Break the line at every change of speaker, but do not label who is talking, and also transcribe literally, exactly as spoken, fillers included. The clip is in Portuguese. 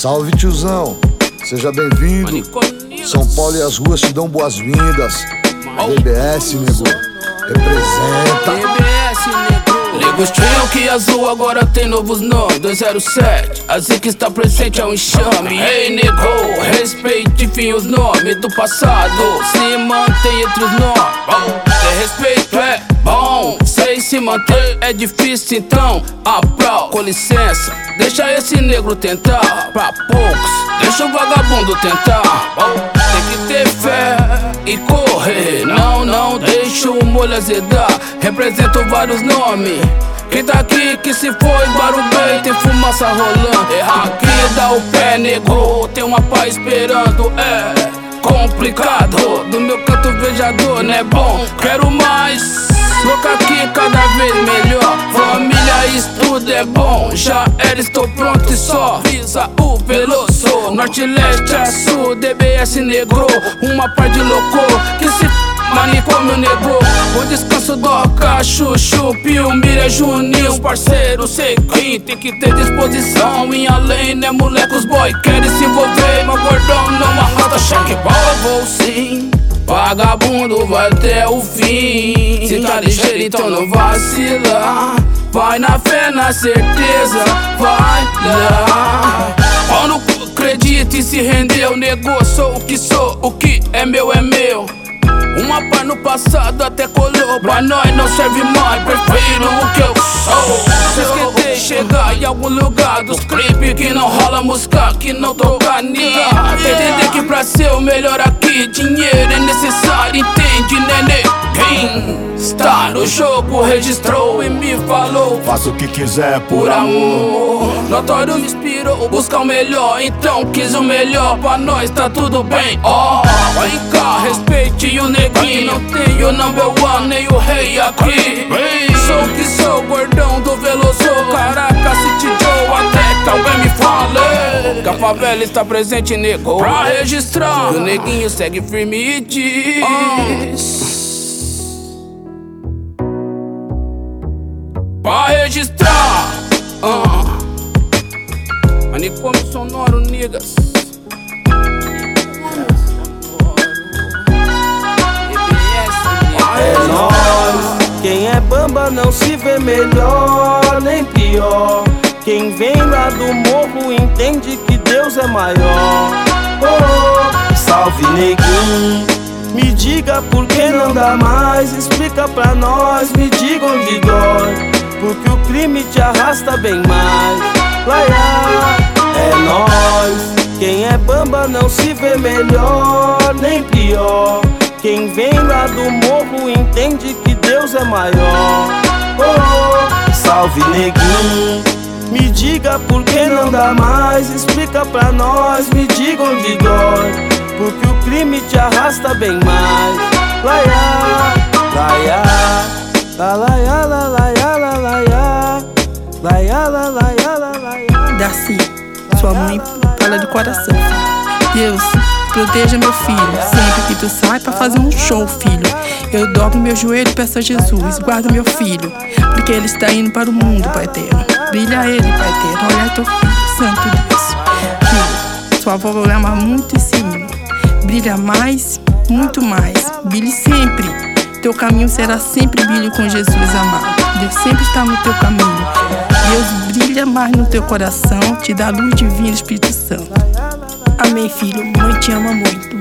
Salve, tiozão, seja bem-vindo. São Paulo e as ruas te dão boas-vindas. D B S, nego, representa.
D B S, nego. Negos tinham que azul, agora tem novos nomes. dois zero sete, assim que está presente é um enxame. Ei, nego, respeite, enfim, os nomes do passado. Se mantém entre os nomes. Ter respeito é bom, sei se manter é difícil, então aprova. Com licença, deixa esse negro tentar. Pra poucos, deixa o vagabundo tentar. Tem que ter fé e correr. Não, não deixa o molho azedar. Represento vários nomes. Quem tá aqui que se foi, barulho, tem fumaça rolando. Erra aqui, dá o pé, nego. Tem uma pá esperando, é complicado. Do meu canto vejador, não é bom. Quero mais, louca aqui cada vez melhor. Família, estudo é bom. Já era, estou pronto e só visa o veloso. Norte, leste, a sul, D B S negro. Uma par de louco que se manicômio negro. O descanso doca, chuchu, pio, mira, juninho. Parceiro, sei quem tem que ter disposição. Em além, né, moleque, os boy querem se envolver. Mas gordão não arrasta cheque. Vou sim, vagabundo vai até o fim. Se tá ligeiro, então não vacila. Vai na fé, na certeza, vai lá. Quando acredita e se rendeu, negou. Sou o que sou, o que é meu é meu. Uma pá no passado até colou. Pra nós não serve mais, prefiro o que eu sou. Se esquecer, chegar em algum lugar dos clipes que não rola música, que não toca ninguém. Entender que pra ser o melhor aqui, dinheiro é necessário, entende, nenê? Quem está no jogo registrou e me falou:
faça o que quiser
por amor. Notório me inspirou, buscar o melhor, então quis o melhor. Pra nós tá tudo bem, ó. Oh, vem cá, respeite o neguinho. Não tenho o number one, nem o rei aqui. Sou que sou, gordão do Veloso. Caraca, City Joe, até que alguém me fale que a favela está presente, nego. Pra registrar, o neguinho segue firme e diz. Pra registrar, uh. manicômio sonoro, niggas.
É nóis, quem é bamba não se vê melhor nem pior. Quem vem lá do morro entende que Deus é maior. Oh, salve neguinho, me diga por que não dá mais. Explica pra nós, me diga onde dói, porque o crime te arrasta bem mais. Laia, é nóis, quem é bamba não se vê melhor nem pior. Quem vem lá do morro entende que Deus é maior. Oh, salve neguinho, me diga por que não dá mais. Explica pra nós, me diga onde dói, porque o crime te arrasta bem mais. Laia, laia, la laia, la laia, la laia, laia, la laia, la laia.
Darcy, sua mãe fala de coração. Deus, proteja meu filho, sempre que tu sai pra fazer um show, filho. Eu dobro meu joelho e peço a Jesus, guarda meu filho, porque ele está indo para o mundo, Pai eterno. Brilha ele, Pai eterno, olha teu filho, santo Deus. Filho, sua avó vai amar muito esse hino. Brilha mais, muito mais, brilhe sempre. Teu caminho será sempre brilho com Jesus amado. Deus sempre está no teu caminho. Deus brilha mais no teu coração, te dá luz divina, Espírito Santo. Amém, filho. Mãe te ama muito.